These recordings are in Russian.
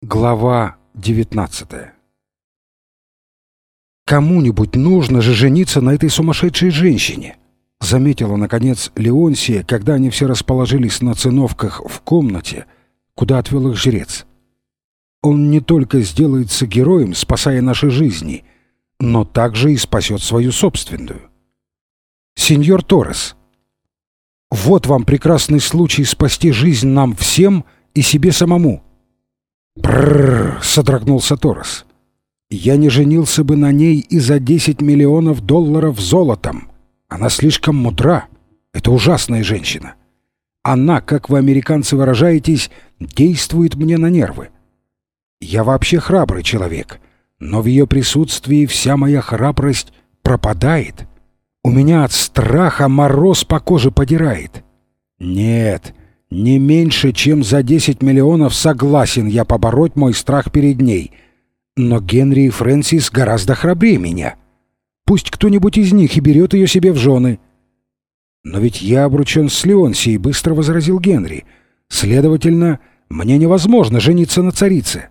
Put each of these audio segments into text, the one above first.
Глава 19. «Кому-нибудь нужно же жениться на этой сумасшедшей женщине», — заметила, наконец, Леонсия, когда они все расположились на циновках в комнате, куда отвел их жрец. «Он не только сделается героем, спасая наши жизни, но также и спасет свою собственную. Сеньор Торрес, вот вам прекрасный случай спасти жизнь нам всем и себе самому». «Брррр!» — содрогнулся Торрес. «Я не женился бы на ней и за 10 миллионов долларов золотом. Она слишком мудра. Это ужасная женщина. Она, как вы, американцы, выражаетесь, действует мне на нервы. Я вообще храбрый человек, но в ее присутствии вся моя храбрость пропадает. У меня от страха мороз по коже подирает. Нет, не меньше, чем за 10 миллионов согласен я побороть мой страх перед ней. Но Генри и Фрэнсис гораздо храбрее меня. Пусть кто-нибудь из них и берет ее себе в жены». «Но ведь я обручен с Леонсией», — быстро возразил Генри. «Следовательно, мне невозможно жениться на царице».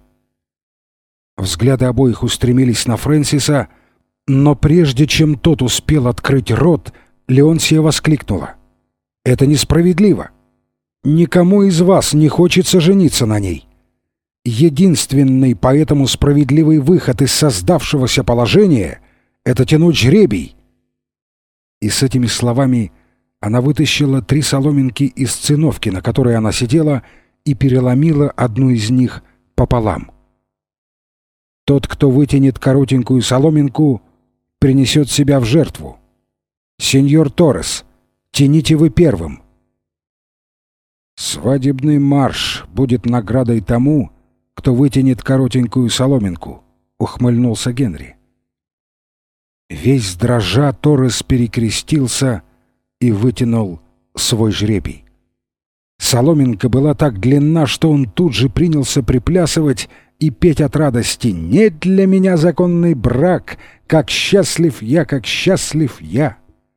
Взгляды обоих устремились на Фрэнсиса, но прежде чем тот успел открыть рот, Леонсия воскликнула: «Это несправедливо. Никому из вас не хочется жениться на ней. Единственный поэтому справедливый выход из создавшегося положения — это тянуть жребий». И с этими словами она вытащила 3 соломинки из циновки, на которой она сидела, и переломила одну из них пополам. «Тот, кто вытянет коротенькую соломинку, принесет себя в жертву. Сеньор Торрес, тяните вы первым». «Свадебный марш будет наградой тому, кто вытянет коротенькую соломинку», — ухмыльнулся Генри. Весь дрожа Торрес перекрестился и вытянул свой жребий. Соломинка была так длинна, что он тут же принялся приплясывать и петь от радости: «Нет для меня законный брак, как счастлив я, как счастлив я».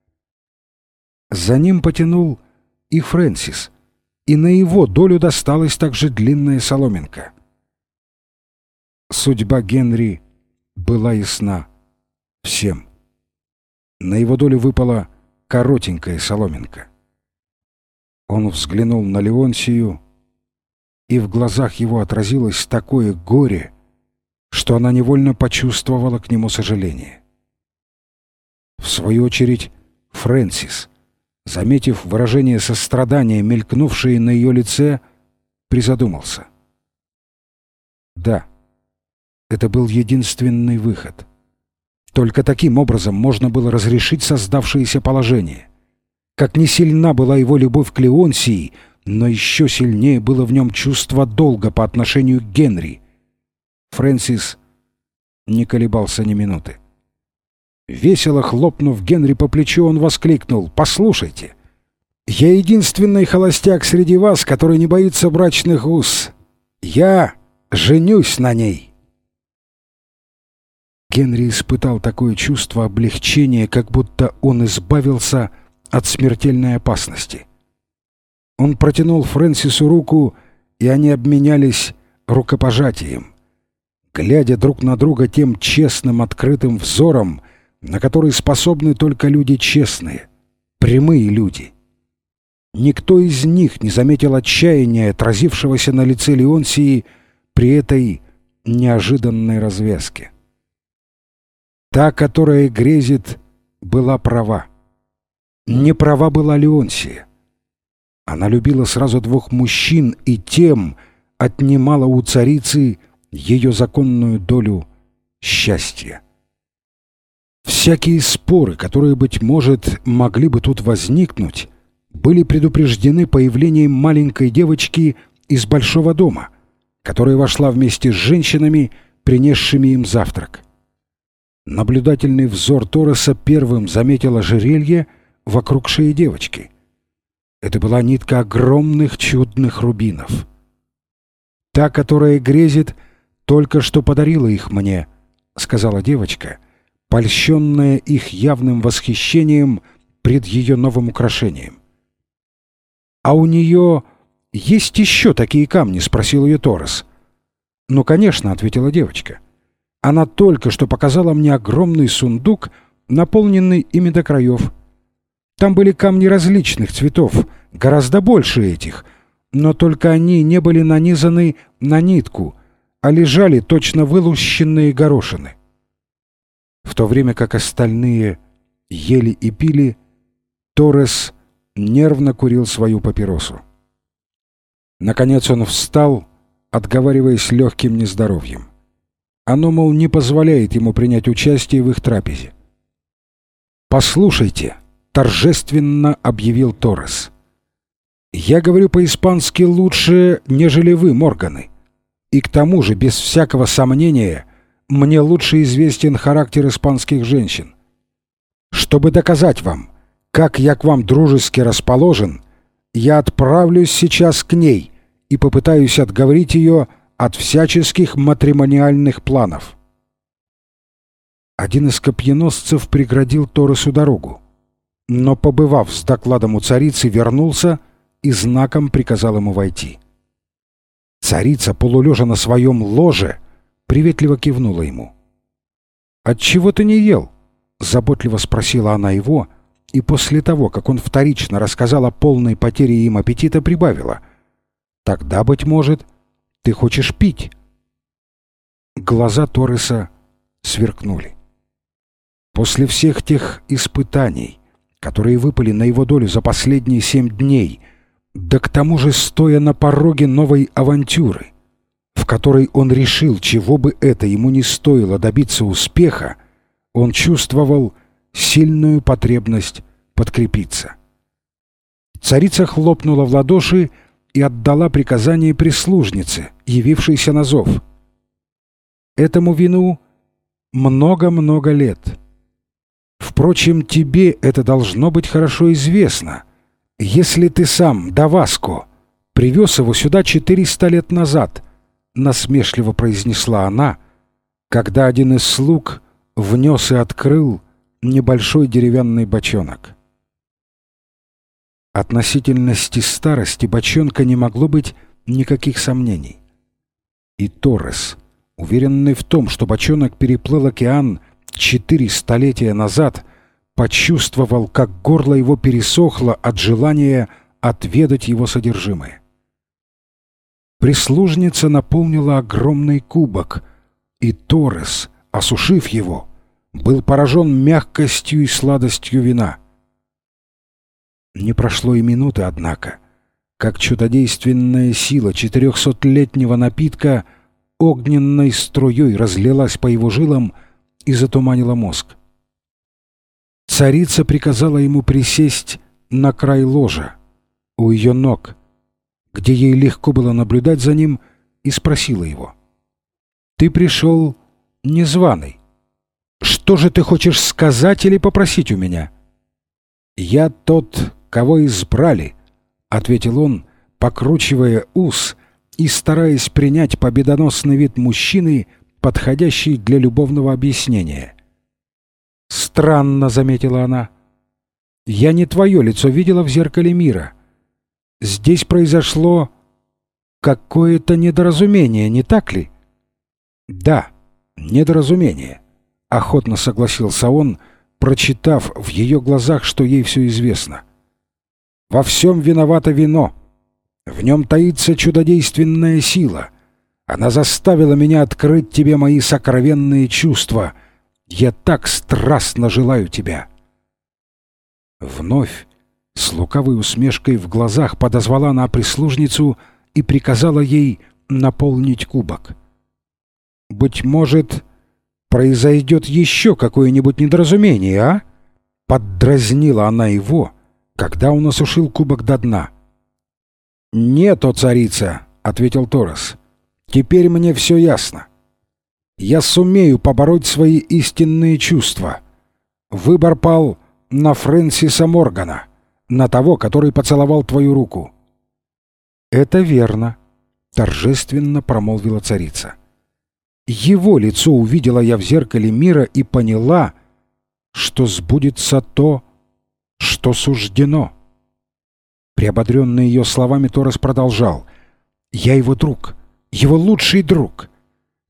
За ним потянул и Фрэнсис, и на его долю досталась также длинная соломинка. Судьба Генри была ясна всем. На его долю выпала коротенькая соломинка. Он взглянул на Леонсию, и в глазах его отразилось такое горе, что она невольно почувствовала к нему сожаление. В свою очередь Фрэнсис, заметив выражение сострадания, мелькнувшее на ее лице, призадумался. Да, это был единственный выход. Только таким образом можно было разрешить создавшееся положение. Как ни сильна была его любовь к Леонсии, но еще сильнее было в нем чувство долга по отношению к Генри. Фрэнсис не колебался ни минуты. Весело хлопнув Генри по плечу, он воскликнул: «Послушайте, я единственный холостяк среди вас, который не боится брачных уз. Я женюсь на ней». Генри испытал такое чувство облегчения, как будто он избавился от смертельной опасности. Он протянул Фрэнсису руку, и они обменялись рукопожатием, глядя друг на друга тем честным, открытым взором, на который способны только люди честные, прямые люди. Никто из них не заметил отчаяния, отразившегося на лице Леонсии при этой неожиданной развязке. Та, которая грезит, была права. Не права была Леонсия. Она любила сразу 2 мужчин и тем отнимала у царицы ее законную долю счастья. Всякие споры, которые, быть может, могли бы тут возникнуть, были предупреждены появлением маленькой девочки из большого дома, которая вошла вместе с женщинами, принесшими им завтрак. Наблюдательный взор Торреса первым заметил ожерелье вокруг шеи девочки. Это была нитка огромных чудных рубинов. «Та, которая грезит, только что подарила их мне», — сказала девочка, польщенная их явным восхищением пред ее новым украшением. «А у нее есть еще такие камни?» — спросил ее Торрес. «Ну, конечно», — ответила девочка. «Она только что показала мне огромный сундук, наполненный ими до краев. Там были камни различных цветов, гораздо больше этих, но только они не были нанизаны на нитку, а лежали точно вылущенные горошины». В то время как остальные ели и пили, Торрес нервно курил свою папиросу. Наконец он встал, отговариваясь легким нездоровьем. Оно, мол, не позволяет ему принять участие в их трапезе. «Послушайте», — торжественно объявил Торрес, — «я говорю по-испански лучше, нежели вы, Морганы. И к тому же, без всякого сомнения, мне лучше известен характер испанских женщин. Чтобы доказать вам, как я к вам дружески расположен, я отправлюсь сейчас к ней и попытаюсь отговорить ее от всяческих матримониальных планов». Один из копьеносцев преградил Торресу дорогу, но, побывав с докладом у царицы, вернулся и знаком приказал ему войти. Царица, полулежа на своем ложе, приветливо кивнула ему. «Отчего ты не ел?» — заботливо спросила она его, и после того, как он вторично рассказал о полной потере им аппетита, прибавила: «Тогда, быть может, ты хочешь пить?» Глаза Торреса сверкнули. После всех тех испытаний, которые выпали на его долю за последние 7 дней, да к тому же стоя на пороге новой авантюры, в которой он решил, чего бы это ему ни стоило добиться успеха, он чувствовал сильную потребность подкрепиться. Царица хлопнула в ладоши и отдала приказание прислужнице, явившейся на зов. «Этому вину много-много лет. Впрочем, тебе это должно быть хорошо известно, если ты сам, Даваско, привез его сюда 400 лет назад», — насмешливо произнесла она, когда один из слуг внес и открыл небольшой деревянный бочонок. Относительности старости бочонка не могло быть никаких сомнений. И Торрес, уверенный в том, что бочонок переплыл океан 4 столетия назад, почувствовал, как горло его пересохло от желания отведать его содержимое. Прислужница наполнила огромный кубок, и Торрес, осушив его, был поражен мягкостью и сладостью вина. Не прошло и минуты, однако, как чудодейственная сила 400-летнего напитка огненной струей разлилась по его жилам и затуманила мозг. Царица приказала ему присесть на край ложа, у ее ног, где ей легко было наблюдать за ним, и спросила его: «Ты пришел незваный. Что же ты хочешь сказать или попросить у меня?» «Я тот, кого избрали», — ответил он, покручивая ус и стараясь принять победоносный вид мужчины, подходящий для любовного объяснения. «Странно», — заметила она. «Я не твое лицо видела в зеркале мира. Здесь произошло какое-то недоразумение, не так ли?» «Да, недоразумение», — охотно согласился он, прочитав в ее глазах, что ей все известно. «Во всем виновато вино. В нем таится чудодейственная сила. Она заставила меня открыть тебе мои сокровенные чувства. Я так страстно желаю тебя». Вновь, с лукавой усмешкой в глазах, подозвала она прислужницу и приказала ей наполнить кубок. «Быть может, произойдет еще какое-нибудь недоразумение, а?» Поддразнила она его, когда он осушил кубок до дна. «Нет, о царица», — ответил Торрес, — «теперь мне все ясно. Я сумею побороть свои истинные чувства. Выбор пал на Фрэнсиса Моргана, на того, который поцеловал твою руку». «Это верно», — торжественно промолвила царица. «Его лицо увидела я в зеркале мира и поняла, что сбудется то, что суждено». Приободренный ее словами, Торрес продолжал: «Я его друг, его лучший друг.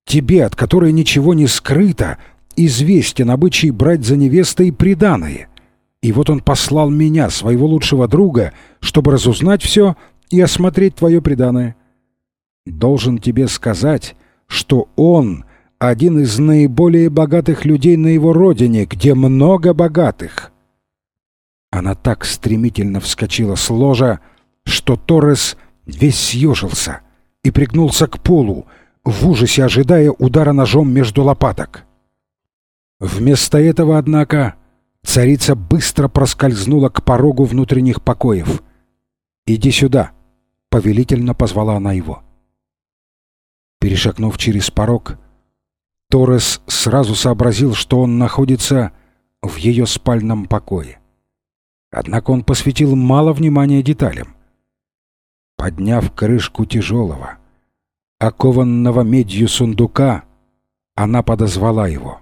тебе, от которой ничего не скрыто, известен обычай брать за невестой приданое. И вот он послал меня, своего лучшего друга, чтобы разузнать все и осмотреть твое приданое. Должен тебе сказать, что он один из наиболее богатых людей на его родине, где много богатых». Она так стремительно вскочила с ложа, что Торрес весь съежился и пригнулся к полу, в ужасе ожидая удара ножом между лопаток. Вместо этого, однако, царица быстро проскользнула к порогу внутренних покоев. «Иди сюда», — повелительно позвала она его. Перешагнув через порог, Торрес сразу сообразил, что он находится в ее спальном покое. Однако он посвятил мало внимания деталям. Подняв крышку тяжелого, окованного медью сундука, она подозвала его.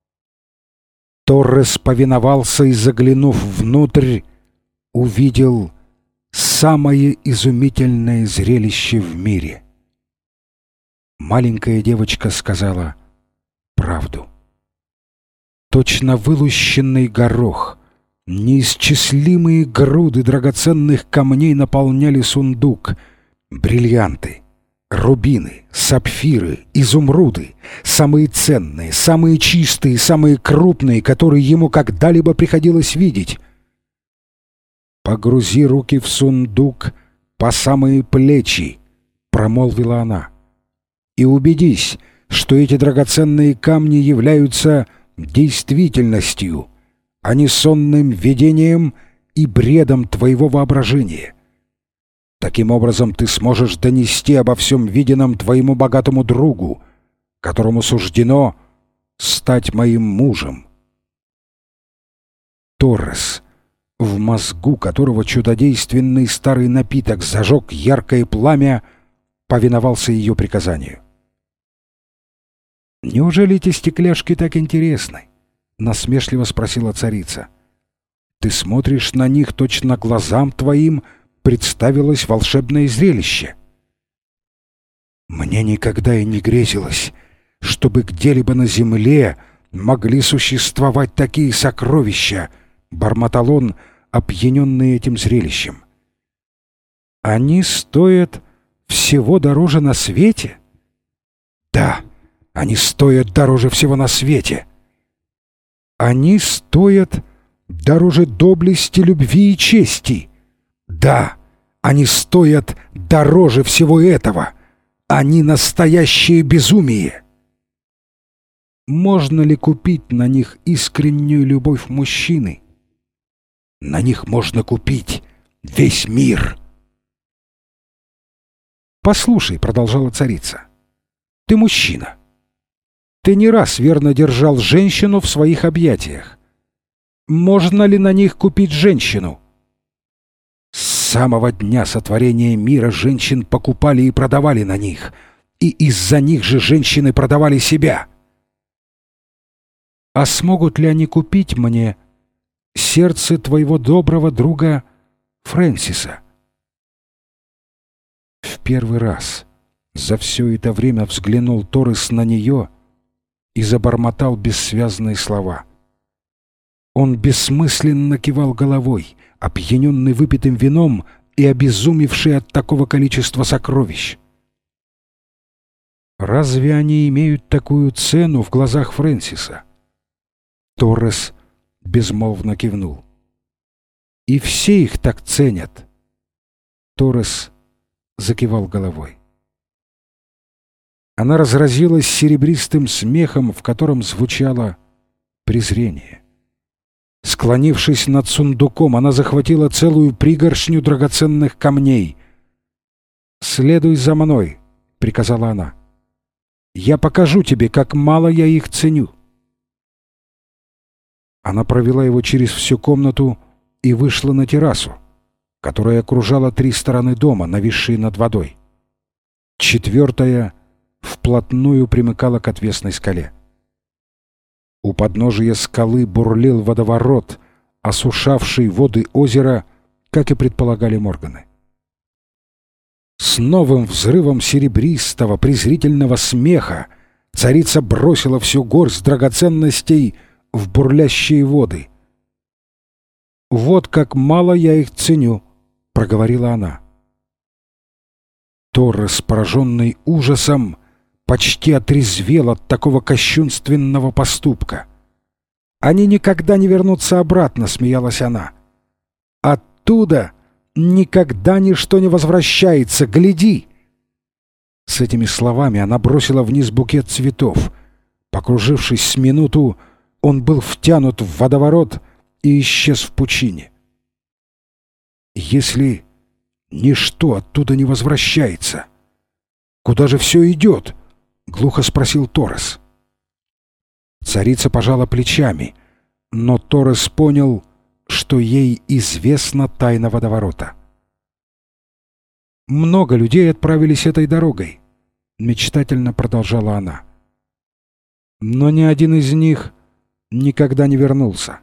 Торрес повиновался и, заглянув внутрь, увидел самое изумительное зрелище в мире. Маленькая девочка сказала правду. Точно вылущенный горох, неисчислимые груды драгоценных камней наполняли сундук. Бриллианты, рубины, сапфиры, изумруды, самые ценные, самые чистые, самые крупные, которые ему когда-либо приходилось видеть. «Погрузи руки в сундук по самые плечи», — промолвила она, «и убедись, что эти драгоценные камни являются действительностью, а не сонным видением и бредом твоего воображения. Таким образом ты сможешь донести обо всем виденном твоему богатому другу, которому суждено стать моим мужем». Торрес, в мозгу которого чудодейственный старый напиток зажег яркое пламя, повиновался ее приказанию. «Неужели эти стекляшки так интересны?» — насмешливо спросила царица. «Ты смотришь на них, точно глазам твоим представилось волшебное зрелище». «Мне никогда и не грезилось, чтобы где-либо на земле могли существовать такие сокровища», — бормотал он, опьяненный этим зрелищем. «Они стоят всего дороже на свете?» «Да, они стоят дороже всего на свете». «Они стоят дороже доблести, любви и чести?» «Да, они стоят дороже всего этого. Они настоящее безумие». Можно ли купить на них искреннюю любовь мужчины? На них можно купить весь мир. «Послушай», — продолжала царица, — «ты мужчина. Ты не раз верно держал женщину в своих объятиях. Можно ли на них купить женщину?» С самого дня сотворения мира женщин покупали и продавали на них, и из-за них же женщины продавали себя. А смогут ли они купить мне сердце твоего доброго друга Фрэнсиса? В первый раз за все это время взглянул Торрес на нее и забормотал бессвязные слова. Он бессмысленно кивал головой, опьяненный выпитым вином и обезумевший от такого количества сокровищ. Разве они имеют такую цену в глазах Фрэнсиса? Торрес безмолвно кивнул. И все их так ценят. Торрес закивал головой. Она разразилась серебристым смехом, в котором звучало презрение. Склонившись над сундуком, она захватила целую пригоршню драгоценных камней. «Следуй за мной», — приказала она. «Я покажу тебе, как мало я их ценю». Она провела его через всю комнату и вышла на террасу, которая окружала 3 стороны дома, нависшие над водой. 4-я вплотную примыкала к отвесной скале. У подножия скалы бурлил водоворот, осушавший воды озера, как и предполагали Морганы. С новым взрывом серебристого презрительного смеха Царица бросила всю горсть драгоценностей в бурлящие воды. «Вот как мало я их ценю», — проговорила она. Торрес, пораженный ужасом, почти отрезвел от такого кощунственного поступка. «Они никогда не вернутся обратно», — смеялась она. «Оттуда никогда ничто не возвращается, гляди!» С этими словами она бросила вниз букет цветов. Покружившись с минуту, он был втянут в водоворот и исчез в пучине. «Если ничто оттуда не возвращается, куда же все идет?» — глухо спросил Торрес. Царица пожала плечами, но Торрес понял, что ей известна тайна водоворота. «Много людей отправились этой дорогой», — мечтательно продолжала она. «Но ни один из них никогда не вернулся.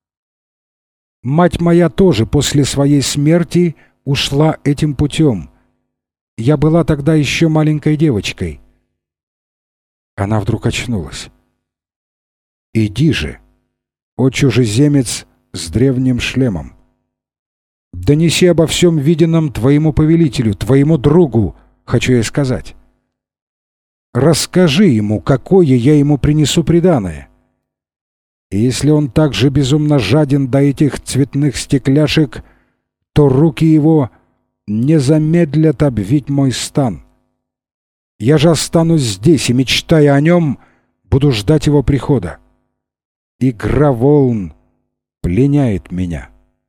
Мать моя тоже после своей смерти ушла этим путем. Я была тогда еще маленькой девочкой». Она вдруг очнулась. «Иди же, о чужеземец с древним шлемом! Донеси обо всем виденном твоему повелителю, твоему другу, хочу я сказать. Расскажи ему, какое я ему принесу приданое. И если он так же безумно жаден до этих цветных стекляшек, то руки его не замедлят обвить мой стан. Я же останусь здесь и, мечтая о нем, буду ждать его прихода. Игра волн пленяет меня».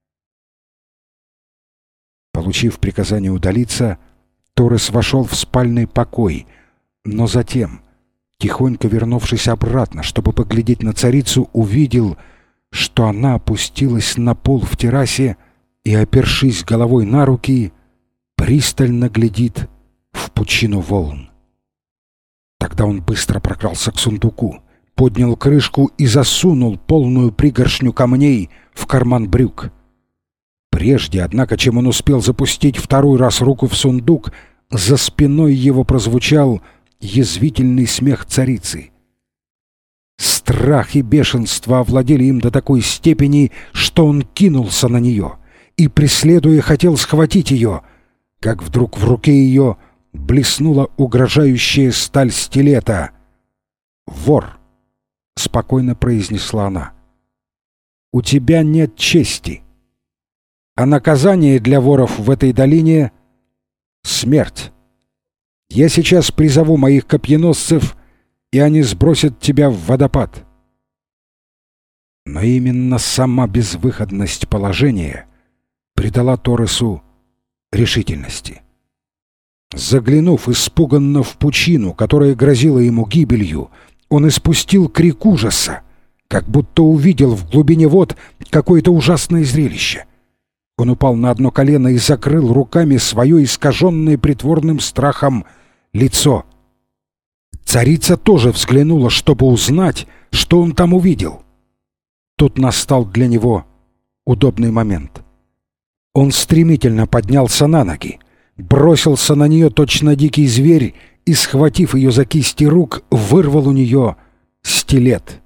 Получив приказание удалиться, Торрес вошел в спальный покой, но затем, тихонько вернувшись обратно, чтобы поглядеть на царицу, увидел, что она опустилась на пол в террасе и, опершись головой на руки, пристально глядит в пучину волн. Тогда он быстро прокрался к сундуку, поднял крышку и засунул полную пригоршню камней в карман брюк. Прежде, однако, чем он успел запустить второй раз руку в сундук, за спиной его прозвучал язвительный смех царицы. Страх и бешенство овладели им до такой степени, что он кинулся на нее и, преследуя, хотел схватить ее, как вдруг в руке ее блеснула угрожающая сталь стилета. «Вор!» — спокойно произнесла она. «У тебя нет чести. А наказание для воров в этой долине — смерть. Я сейчас призову моих копьеносцев, и они сбросят тебя в водопад». Но именно сама безвыходность положения придала Торресу решительности. Заглянув испуганно в пучину, которая грозила ему гибелью, он испустил крик ужаса, как будто увидел в глубине вод какое-то ужасное зрелище. Он упал на одно колено и закрыл руками свое искаженное притворным страхом лицо. Царица тоже взглянула, чтобы узнать, что он там увидел. Тут настал для него удобный момент. Он стремительно поднялся на ноги, бросился на нее точно дикий зверь и, схватив ее за кисти рук, вырвал у нее стилет.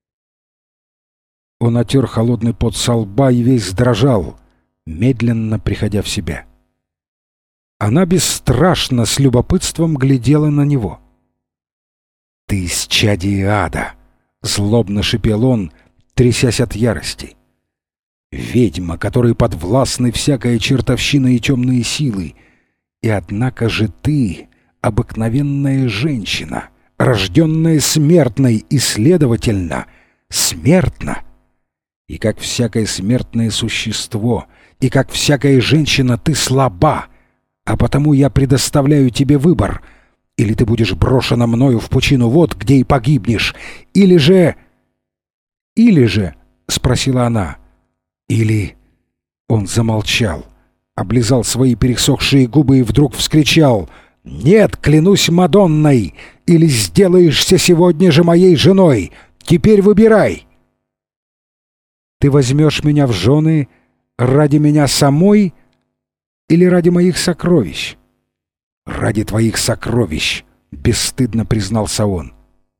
Он отер холодный пот со лба и весь дрожал, медленно приходя в себя. Она бесстрашно с любопытством глядела на него. «Ты исчадие ада!» — злобно шипел он, трясясь от ярости. «Ведьма, которой подвластны всякая чертовщина и темные силы. И однако же ты — обыкновенная женщина, рожденная смертной и, следовательно, смертна. И как всякое смертное существо, и как всякая женщина ты слаба, а потому я предоставляю тебе выбор. Или ты будешь брошена мною в пучину вод, где и погибнешь, или же...» — спросила она. «Или...» Он замолчал, облизал свои пересохшие губы и вдруг вскричал: «Нет, клянусь Мадонной! Или сделаешься сегодня же моей женой! Теперь выбирай!» «Ты возьмешь меня в жены ради меня самой или ради моих сокровищ?» «Ради твоих сокровищ», — бесстыдно признался он.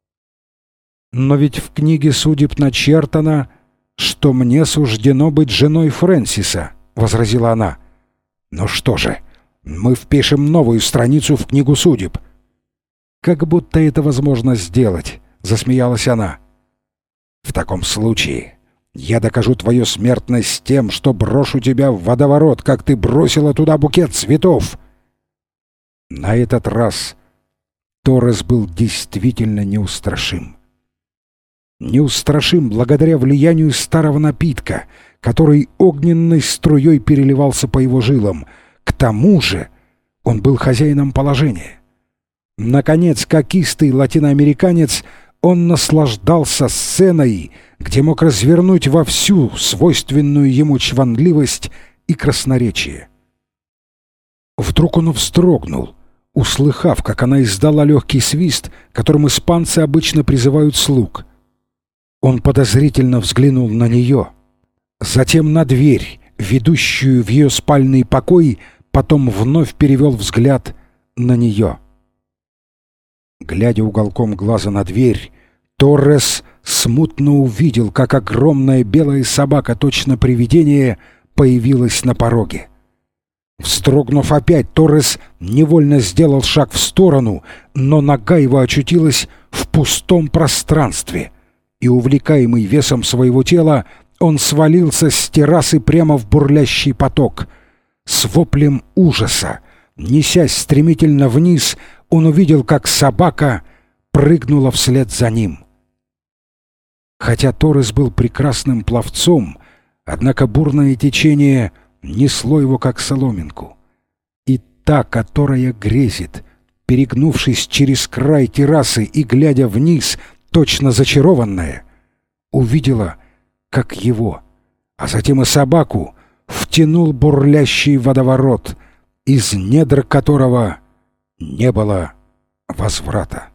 Но ведь в книге судеб начертано, что мне суждено быть женой Фрэнсиса, — возразила она. Ну что же, мы впишем новую страницу в книгу судеб. Как будто это возможно сделать, — засмеялась она. В таком случае я докажу твою смертность тем, что брошу тебя в водоворот, как ты бросила туда букет цветов. На этот раз Торрес был действительно неустрашим. Неустрашим благодаря влиянию старого напитка, который огненной струей переливался по его жилам. К тому же он был хозяином положения. Наконец, как истый латиноамериканец, он наслаждался сценой, где мог развернуть вовсю свойственную ему чванливость и красноречие. Вдруг он вздрогнул, услыхав, как она издала легкий свист, которым испанцы обычно призывают слуг. Он подозрительно взглянул на нее, затем на дверь, ведущую в ее спальный покой, потом вновь перевел взгляд на нее. Глядя уголком глаза на дверь, Торрес смутно увидел, как огромная белая собака, точно привидение, появилась на пороге. Вздрогнув опять, Торрес невольно сделал шаг в сторону, но нога его очутилась в пустом пространстве, и, увлекаемый весом своего тела, он свалился с террасы прямо в бурлящий поток. С воплем ужаса, несясь стремительно вниз, он увидел, как собака прыгнула вслед за ним. Хотя Торрес был прекрасным пловцом, однако бурное течение несло его как соломинку. И та, которая грезит, перегнувшись через край террасы и глядя вниз, точно зачарованная, увидела, как его, а затем и собаку, втянул бурлящий водоворот, из недр которого не было возврата.